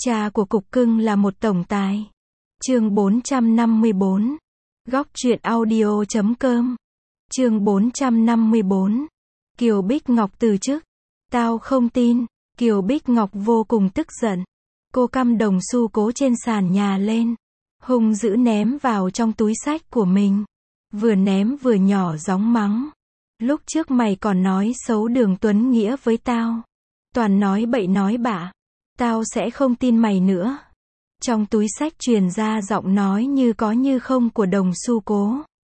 Cha của cục cưng là một tổng tài. Chương 454. Góc truyện audio.com. Chương 454. Kiều Bích Ngọc từ chức. Tao không tin. Kiều Bích Ngọc vô cùng tức giận. Cô căm đồng xu cố trên sàn nhà lên, hung dữ ném vào trong túi xách của mình. Vừa ném vừa nhỏ gióng mắng. Lúc trước mày còn nói xấu Đường Tuấn Nghĩa với tao. Toàn nói bậy nói bạ. Tao sẽ không tin mày nữa. Trong túi xách truyền ra giọng nói như có như không của đồng xu cố.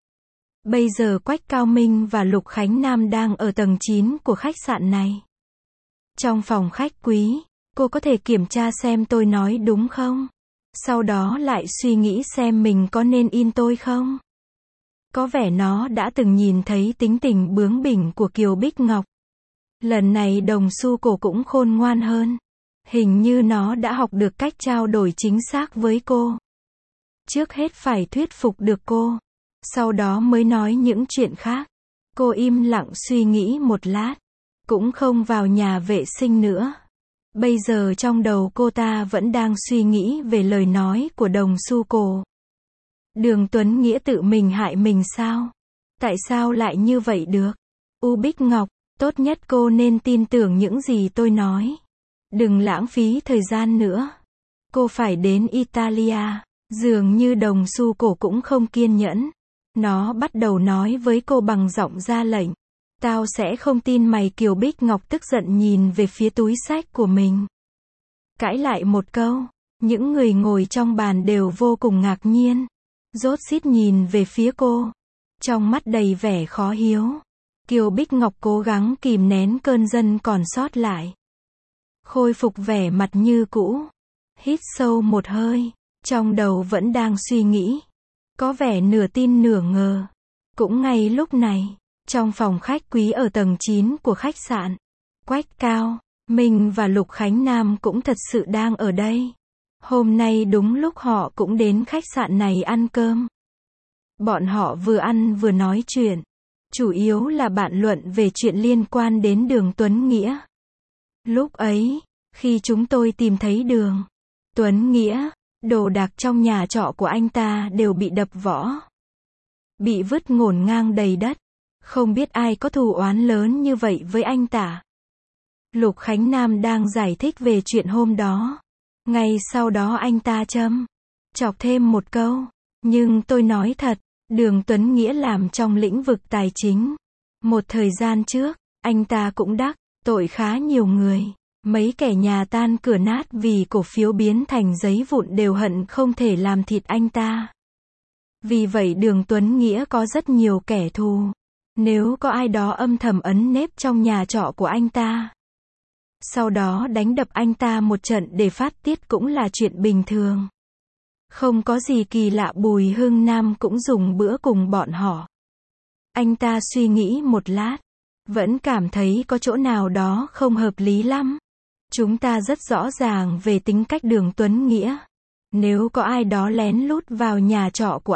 Bây giờ Quách Cao Minh và Lục Khánh Nam đang ở tầng 9 của khách sạn này. Trong phòng khách quý, cô có thể kiểm tra xem tôi nói đúng không? Sau đó lại suy nghĩ xem mình có nên in tôi không? Có vẻ nó đã từng nhìn thấy tính tình bướng bỉnh của Kiều Bích Ngọc. Lần này đồng xu cổ cũng khôn ngoan hơn. Hình như nó đã học được cách trao đổi chính xác với cô. Trước hết phải thuyết phục được cô. Sau đó mới nói những chuyện khác. Cô im lặng suy nghĩ một lát. Cũng không vào nhà vệ sinh nữa. Bây giờ trong đầu cô ta vẫn đang suy nghĩ về lời nói của đồng xu cổ. Đường Tuấn Nghĩa tự mình hại mình sao? Tại sao lại như vậy được? Bích Ngọc, tốt nhất cô nên tin tưởng những gì tôi nói. Đừng lãng phí thời gian nữa. Cô phải đến Italia. Dường như đồng xu cổ cũng không kiên nhẫn. Nó bắt đầu nói với cô bằng giọng ra lệnh. Tao sẽ không tin mày. Kiều Bích Ngọc tức giận nhìn về phía túi xách của mình. Cãi lại một câu. Những người ngồi trong bàn đều vô cùng ngạc nhiên. Rốt rít nhìn về phía cô. Trong mắt đầy vẻ khó hiếu. Kiều Bích Ngọc cố gắng kìm nén cơn giận còn sót lại. Khôi phục vẻ mặt như cũ. Hít sâu một hơi. Trong đầu vẫn đang suy nghĩ. Có vẻ nửa tin nửa ngờ. Cũng ngay lúc này, trong phòng khách quý ở tầng 9 của khách sạn, Quách Cao Minh và Lục Khánh Nam cũng thật sự đang ở đây. Hôm nay đúng lúc họ cũng đến khách sạn này ăn cơm. Bọn họ vừa ăn vừa nói chuyện. Chủ yếu là bàn luận về chuyện liên quan đến Đường Tuấn Nghĩa. Lúc ấy, khi chúng tôi tìm thấy Đường Tuấn Nghĩa, đồ đạc trong nhà trọ của anh ta đều bị đập võ. Bị vứt ngổn ngang đầy đất. Không biết ai có thù oán lớn như vậy với anh ta. Lục Khánh Nam đang giải thích về chuyện hôm đó. Ngay sau đó anh ta chọc thêm một câu. Nhưng tôi nói thật, Đường Tuấn Nghĩa làm trong lĩnh vực tài chính. Một thời gian trước, anh ta cũng đắc tội khá nhiều người. Mấy kẻ nhà tan cửa nát vì cổ phiếu biến thành giấy vụn đều hận không thể làm thịt anh ta. Vì vậy Đường Tuấn Nghĩa có rất nhiều kẻ thù. Nếu có ai đó âm thầm ấn nếp trong nhà trọ của anh ta, sau đó đánh đập anh ta một trận để phát tiết cũng là chuyện bình thường. Không có gì kỳ lạ. Bùi Hưng Nam cũng dùng bữa cùng bọn họ. Anh ta suy nghĩ một lát, vẫn cảm thấy có chỗ nào đó không hợp lý lắm. Chúng ta rất rõ ràng về tính cách Đường Tuấn Nghĩa. Nếu có ai đó lén lút vào nhà trọ của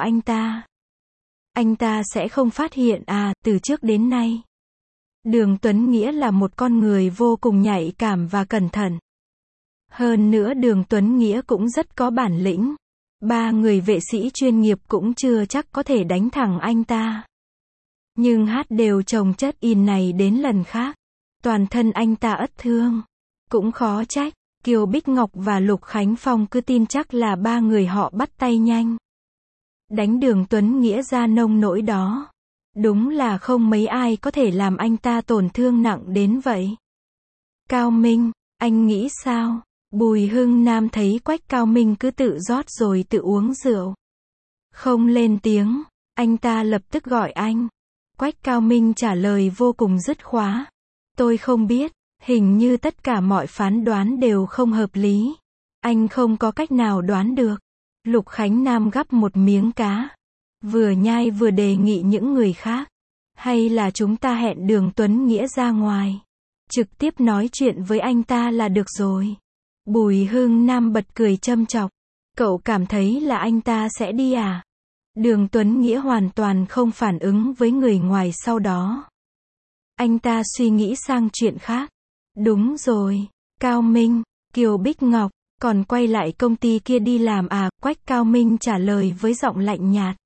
anh ta sẽ không phát hiện từ trước đến nay. Đường Tuấn Nghĩa là một con người vô cùng nhạy cảm và cẩn thận. Hơn nữa Đường Tuấn Nghĩa cũng rất có bản lĩnh. 3 người vệ sĩ chuyên nghiệp cũng chưa chắc có thể đánh thẳng anh ta. Nhưng đều chồng chất in này đến lần khác. Toàn thân anh ta ất thương. Cũng khó trách, Kiều Bích Ngọc và Lục Khánh Phong cứ tin chắc là 3 người họ bắt tay nhanh. Đánh Đường Tuấn Nghĩa ra nông nỗi đó. Đúng là không mấy ai có thể làm anh ta tổn thương nặng đến vậy. Cao Minh, anh nghĩ sao? Bùi Hưng Nam thấy Quách Cao Minh cứ tự rót rồi tự uống rượu. Không lên tiếng, anh ta lập tức gọi anh. Quách Cao Minh trả lời vô cùng dứt khoát. Tôi không biết, hình như tất cả mọi phán đoán đều không hợp lý. Anh không có cách nào đoán được. Lục Khánh Nam gắp một miếng cá. Vừa nhai vừa đề nghị những người khác. Hay là chúng ta hẹn Đường Tuấn Nghĩa ra ngoài. Trực tiếp nói chuyện với anh ta là được rồi. Bùi Hưng Nam bật cười châm chọc. Cậu cảm thấy là anh ta sẽ đi à? Đường Tuấn Nghĩa hoàn toàn không phản ứng với người ngoài sau đó. Anh ta suy nghĩ sang chuyện khác. Đúng rồi, Cao Minh, Kiều Bích Ngọc, Còn quay lại công ty kia đi làm à? Quách Cao Minh trả lời với giọng lạnh nhạt.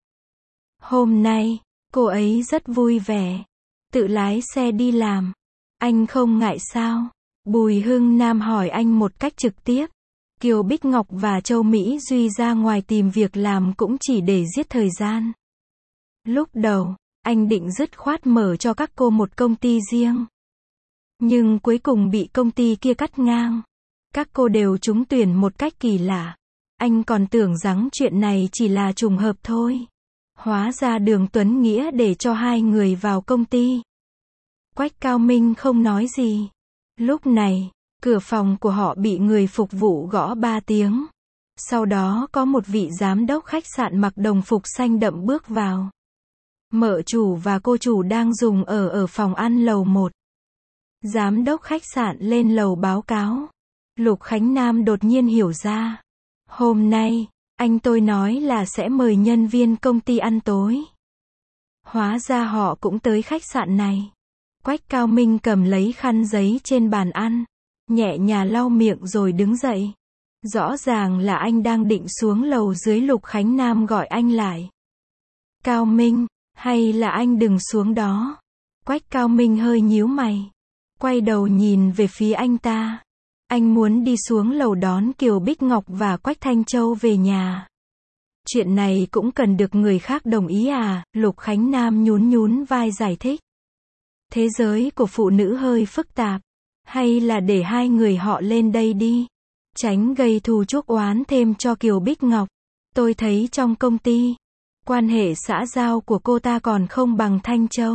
Hôm nay, cô ấy rất vui vẻ. Tự lái xe đi làm. Anh không ngại sao? Bùi Hưng Nam hỏi anh một cách trực tiếp. Kiều Bích Ngọc và Châu Mỹ Duy ra ngoài tìm việc làm cũng chỉ để giết thời gian. Lúc đầu, anh định dứt khoát mở cho các cô một công ty riêng. Nhưng cuối cùng bị công ty kia cắt ngang. Các cô đều trúng tuyển một cách kỳ lạ. Anh còn tưởng rằng chuyện này chỉ là trùng hợp thôi. Hóa ra Đường Tuấn Nghĩa để cho hai người vào công ty. Quách Cao Minh không nói gì. Lúc này, cửa phòng của họ bị người phục vụ gõ 3 tiếng. Sau đó có một vị giám đốc khách sạn mặc đồng phục xanh đậm bước vào. Mợ chủ và cô chủ đang dùng ở phòng ăn lầu 1. Giám đốc khách sạn lên lầu báo cáo. Lục Khánh Nam đột nhiên hiểu ra. Hôm nay, anh tôi nói là sẽ mời nhân viên công ty ăn tối. Hóa ra họ cũng tới khách sạn này. Quách Cao Minh cầm lấy khăn giấy trên bàn ăn. Nhẹ nhàng lau miệng rồi đứng dậy. Rõ ràng là anh đang định xuống lầu dưới. Lục Khánh Nam gọi anh lại. Cao Minh, hay là anh đừng xuống đó. Quách Cao Minh hơi nhíu mày. Quay đầu nhìn về phía anh ta. Anh muốn đi xuống lầu đón Kiều Bích Ngọc và Quách Thanh Châu về nhà. Chuyện này cũng cần được người khác đồng ý à? Lục Khánh Nam nhún vai giải thích. Thế giới của phụ nữ hơi phức tạp. Hay là để hai người họ lên đây đi. Tránh gây thù chuốc oán thêm cho Kiều Bích Ngọc. Tôi thấy trong công ty, quan hệ xã giao của cô ta còn không bằng Thanh Châu.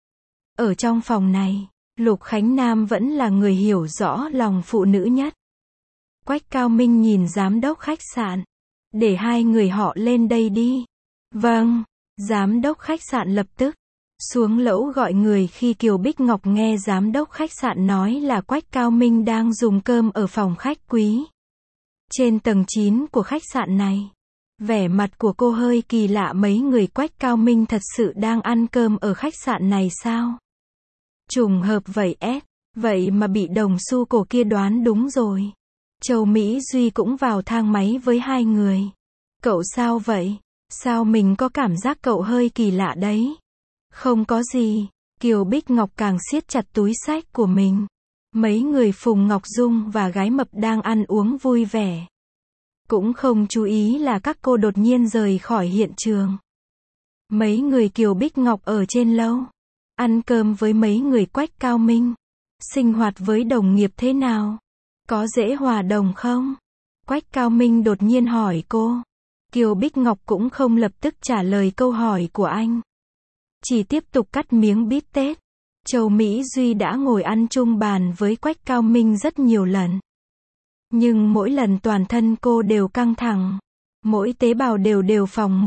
Ở trong phòng này, Lục Khánh Nam vẫn là người hiểu rõ lòng phụ nữ nhất. Quách Cao Minh nhìn giám đốc khách sạn. Để hai người họ lên đây đi. Vâng, giám đốc khách sạn lập tức xuống lầu gọi người. Khi Kiều Bích Ngọc nghe giám đốc khách sạn nói là Quách Cao Minh đang dùng cơm ở phòng khách quý trên tầng 9 của khách sạn này. Vẻ mặt của cô hơi kỳ lạ. Mấy người Quách Cao Minh thật sự đang ăn cơm ở khách sạn này sao? Trùng hợp vậy vậy mà bị đồng xu cổ kia đoán đúng rồi. Châu Mỹ Duy cũng vào thang máy với hai người. Cậu sao vậy? Sao mình có cảm giác cậu hơi kỳ lạ đấy? Không có gì. Kiều Bích Ngọc càng siết chặt túi xách của mình. Mấy người Phùng Ngọc Dung và gái mập đang ăn uống vui vẻ. Cũng không chú ý là các cô đột nhiên rời khỏi hiện trường. Mấy người Kiều Bích Ngọc ở trên lầu. Ăn cơm với mấy người Quách Cao Minh. Sinh hoạt với đồng nghiệp thế nào? Có dễ hòa đồng không? Quách Cao Minh đột nhiên hỏi cô. Kiều Bích Ngọc cũng không lập tức trả lời câu hỏi của anh. Chỉ tiếp tục cắt miếng bít tết. Châu Mỹ Duy đã ngồi ăn chung bàn với Quách Cao Minh rất nhiều lần. Nhưng mỗi lần toàn thân cô đều căng thẳng. Mỗi tế bào đều đề phòng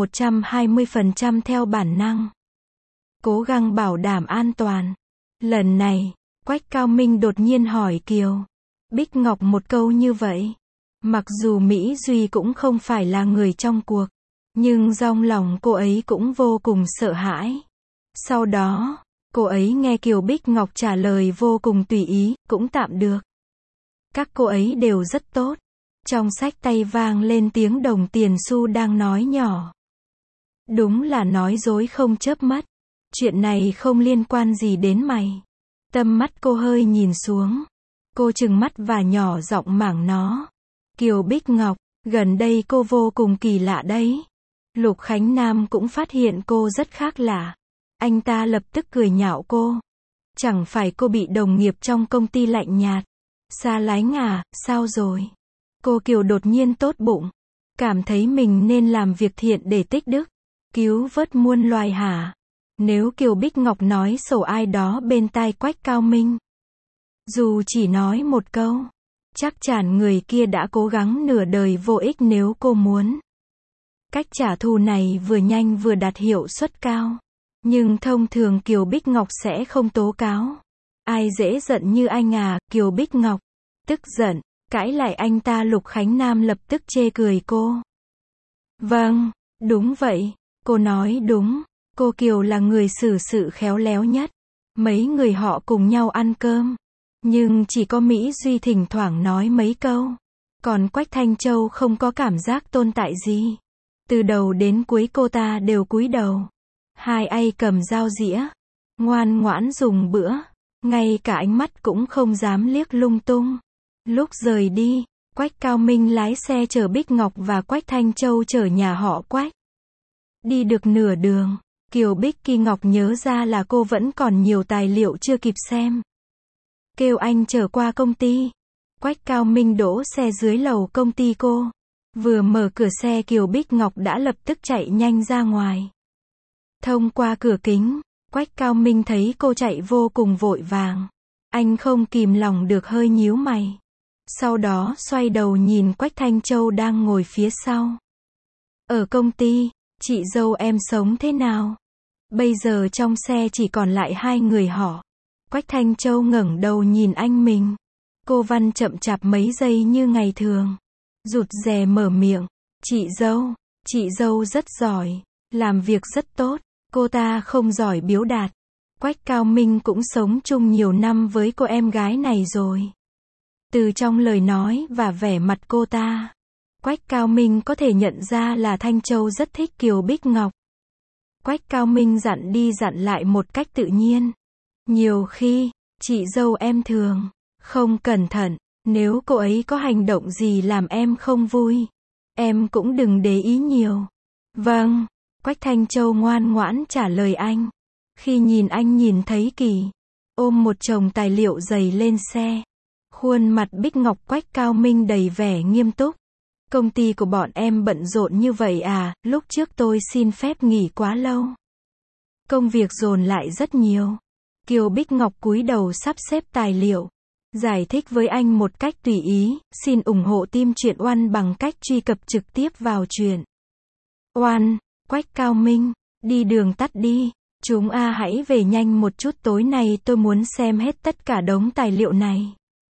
120% theo bản năng. Cố gắng bảo đảm an toàn. Lần này, Quách Cao Minh đột nhiên hỏi Kiều Bích Ngọc một câu như vậy. Mặc dù Mỹ Duy cũng không phải là người trong cuộc, nhưng trong lòng cô ấy cũng vô cùng sợ hãi. Sau đó, cô ấy nghe Kiều Bích Ngọc trả lời vô cùng tùy ý, cũng tạm được. Các cô ấy đều rất tốt. Trong xách tay vang lên tiếng đồng tiền xu đang nói nhỏ. Đúng là nói dối không chớp mắt. Chuyện này không liên quan gì đến mày. Tâm mắt cô hơi nhìn xuống. Cô trừng mắt và nhỏ giọng mảng nó. Kiều Bích Ngọc, gần đây cô vô cùng kỳ lạ đấy. Lục Khánh Nam cũng phát hiện cô rất khác lạ. Anh ta lập tức cười nhạo cô. Chẳng phải cô bị đồng nghiệp trong công ty lạnh nhạt, xa lánh à? Sao rồi? Cô Kiều đột nhiên tốt bụng. Cảm thấy mình nên làm việc thiện để tích đức, cứu vớt muôn loài hả? Nếu Kiều Bích Ngọc nói xấu ai đó bên tai Quách Cao Minh, dù chỉ nói một câu, chắc chắn người kia đã cố gắng nửa đời vô ích. Nếu cô muốn, cách trả thù này vừa nhanh vừa đạt hiệu suất cao. Nhưng thông thường Kiều Bích Ngọc sẽ không tố cáo. Ai dễ giận như anh à? Kiều Bích Ngọc tức giận, cãi lại anh ta. Lục Khánh Nam lập tức chê cười cô. Vâng, đúng vậy, cô nói đúng. Cô Kiều là người xử sự khéo léo nhất. Mấy người họ cùng nhau ăn cơm, nhưng chỉ có Mỹ Duy thỉnh thoảng nói mấy câu. Còn Quách Thanh Châu không có cảm giác tồn tại gì. Từ đầu đến cuối cô ta đều cúi đầu. Hai tay cầm dao dĩa. Ngoan ngoãn dùng bữa. Ngay cả ánh mắt cũng không dám liếc lung tung. Lúc rời đi, Quách Cao Minh lái xe chở Bích Ngọc và Quách Thanh Châu chở nhà họ Quách. Đi được nửa đường, Kiều Bích Kỳ Ngọc nhớ ra là cô vẫn còn nhiều tài liệu chưa kịp xem. Kêu anh chở qua công ty. Quách Cao Minh đỗ xe dưới lầu công ty cô. Vừa mở cửa xe Kiều Bích Ngọc đã lập tức chạy nhanh ra ngoài. Thông qua cửa kính, Quách Cao Minh thấy cô chạy vô cùng vội vàng. Anh không kìm lòng được hơi nhíu mày. Sau đó xoay đầu nhìn Quách Thanh Châu đang ngồi phía sau. Ở công ty, chị dâu em sống thế nào? Bây giờ trong xe chỉ còn lại hai người họ. Quách Thanh Châu ngẩng đầu nhìn anh mình. Cô Văn chậm chạp mấy giây như ngày thường. Rụt rè mở miệng. Chị dâu rất giỏi. Làm việc rất tốt. Cô ta không giỏi biếu đạt. Quách Cao Minh cũng sống chung nhiều năm với cô em gái này rồi. Từ trong lời nói và vẻ mặt cô ta, Quách Cao Minh có thể nhận ra là Thanh Châu rất thích Kiều Bích Ngọc. Quách Cao Minh dặn đi dặn lại một cách tự nhiên. Nhiều khi, chị dâu em thường không cẩn thận, nếu cô ấy có hành động gì làm em không vui, em cũng đừng để ý nhiều. Vâng, Quách Thanh Châu ngoan ngoãn trả lời anh. Khi nhìn anh nhìn thấy Kỳ ôm một chồng tài liệu dày lên xe. Khuôn mặt Bích Ngọc Quách Cao Minh đầy vẻ nghiêm túc. Công ty của bọn em bận rộn như vậy à, lúc trước tôi xin phép nghỉ quá lâu. Công việc dồn lại rất nhiều. Kiều Bích Ngọc cúi đầu sắp xếp tài liệu. Giải thích với anh một cách tùy ý, xin ủng hộ team Truyện Oan bằng cách truy cập trực tiếp vào Truyện Oan. Quách Cao Minh, đi đường tắt đi. Chúng hãy về nhanh một chút, tối nay tôi muốn xem hết tất cả đống tài liệu này.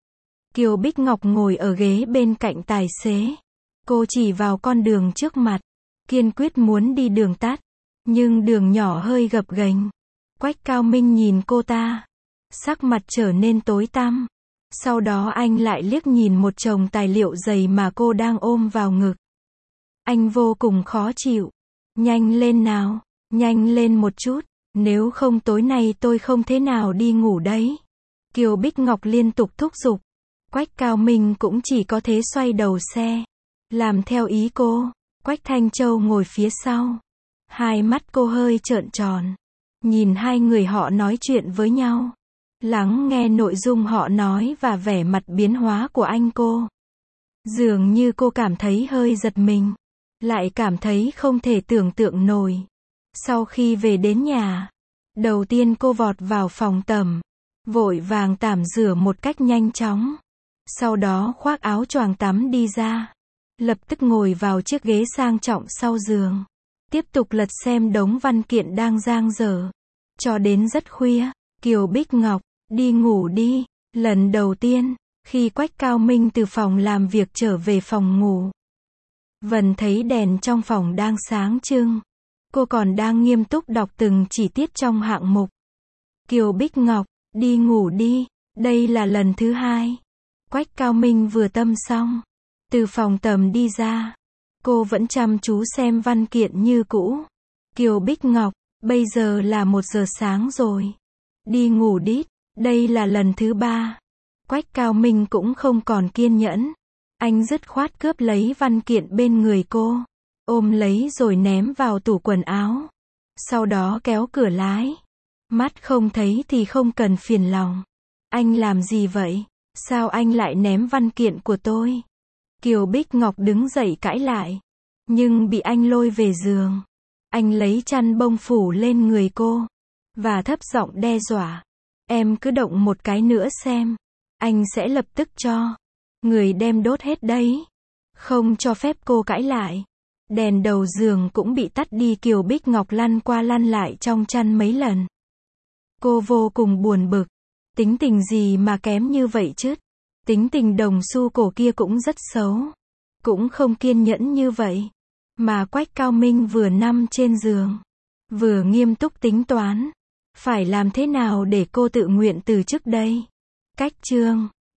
Kiều Bích Ngọc ngồi ở ghế bên cạnh tài xế. Cô chỉ vào con đường trước mặt. Kiên quyết muốn đi đường tắt. Nhưng đường nhỏ hơi gập ghềnh. Quách Cao Minh nhìn cô ta. Sắc mặt trở nên tối tăm. Sau đó anh lại liếc nhìn một chồng tài liệu dày mà cô đang ôm vào ngực. Anh vô cùng khó chịu. Nhanh lên nào. Nhanh lên một chút. Nếu không tối nay tôi không thế nào đi ngủ đấy. Kiều Bích Ngọc liên tục thúc giục. Quách Cao Minh cũng chỉ có thế xoay đầu xe. Làm theo ý cô. Quách Thanh Châu ngồi phía sau. Hai mắt cô hơi trợn tròn. Nhìn hai người họ nói chuyện với nhau. Lắng nghe nội dung họ nói và vẻ mặt biến hóa của anh cô. Dường như cô cảm thấy hơi giật mình. Lại cảm thấy không thể tưởng tượng nổi. Sau khi về đến nhà, đầu tiên cô vọt vào phòng tắm. Vội vàng tắm rửa một cách nhanh chóng. Sau đó khoác áo choàng tắm đi ra. Lập tức ngồi vào chiếc ghế sang trọng sau giường. Tiếp tục lật xem đống văn kiện đang dang dở. Cho đến rất khuya, Kiều Bích Ngọc, đi ngủ đi. Lần đầu tiên, khi Quách Cao Minh từ phòng làm việc trở về phòng ngủ. Vân thấy đèn trong phòng đang sáng trưng. Cô còn đang nghiêm túc đọc từng chi tiết trong hạng mục. Kiều Bích Ngọc, đi ngủ đi. Đây là lần thứ hai. Quách Cao Minh vừa tâm xong. Từ phòng tắm đi ra. Cô vẫn chăm chú xem văn kiện như cũ. Kiều Bích Ngọc, bây giờ là 1 giờ sáng rồi. Đi ngủ đi. Đây là lần thứ 3. Quách Cao Minh cũng không còn kiên nhẫn. Anh dứt khoát cướp lấy văn kiện bên người cô. Ôm lấy rồi ném vào tủ quần áo. Sau đó kéo cửa lái. Mắt không thấy thì không cần phiền lòng. Anh làm gì vậy? Sao anh lại ném văn kiện của tôi? Kiều Bích Ngọc đứng dậy cãi lại. Nhưng bị anh lôi về giường. Anh lấy chăn bông phủ lên người cô. Và thấp giọng đe dọa. Em cứ động một cái nữa xem. Anh sẽ lập tức cho người đem đốt hết đấy. Không cho phép cô cãi lại. Đèn đầu giường cũng bị tắt đi. Kiều Bích Ngọc lăn qua lăn lại trong chăn mấy lần. Cô vô cùng buồn bực. Tính tình gì mà kém như vậy chứ? Tính tình đồng xu cổ kia cũng rất xấu. Cũng không kiên nhẫn như vậy. Mà Quách Cao Minh vừa nằm trên giường. Vừa nghiêm túc tính toán. Phải làm thế nào để cô tự nguyện từ chức đây? Cách chương